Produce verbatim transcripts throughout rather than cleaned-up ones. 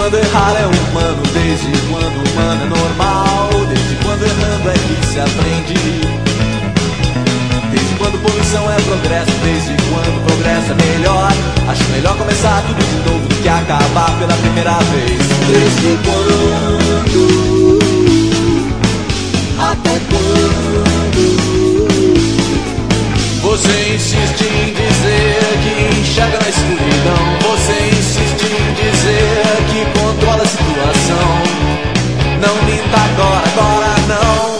quando errar é humano, desde quando humano é normal, desde quando errando é que se aprende. Desde quando poluição é progresso, desde quando progresso é melhor. Acho melhor começar tudo de novo do que acabar pela primeira vez. Desde quando? Até quando? Você insiste em dizer que enxerga na escuridão. Você insiste em dizer que controla a situação. Não minta agora, agora não.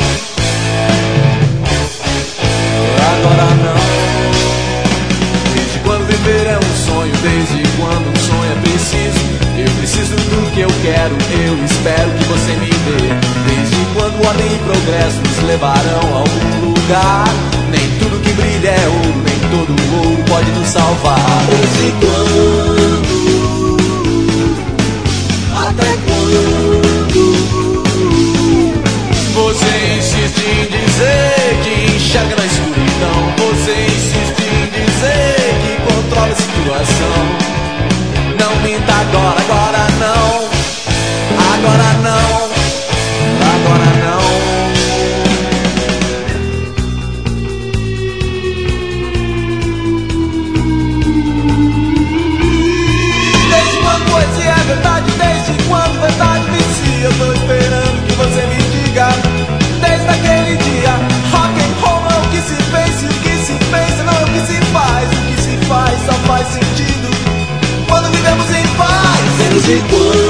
Agora não. Desde quando viver é um sonho, desde quando um sonho é preciso. Eu preciso do que eu quero, eu espero que você me dê. Desde quando ordem e progresso nos levarão a algum lugar. Nem tudo que brilha é ouro, nem todo ouro pode nos salvar. Desde quando? Até quando? Você insiste em dizer que enxerga na escuridão. Você insiste em dizer que controla a situação. Não minta agora, agora não. Agora não. Agora não. Desde quando poesia é verdade? Desde quando verdade vicia? Eu tô esperando que você me diga. Desde aquele dia, rock and roll é o que se pensa, e o que se pensa não é o que se faz. O que se faz só faz sentido quando vivemos em paz. Desde quando?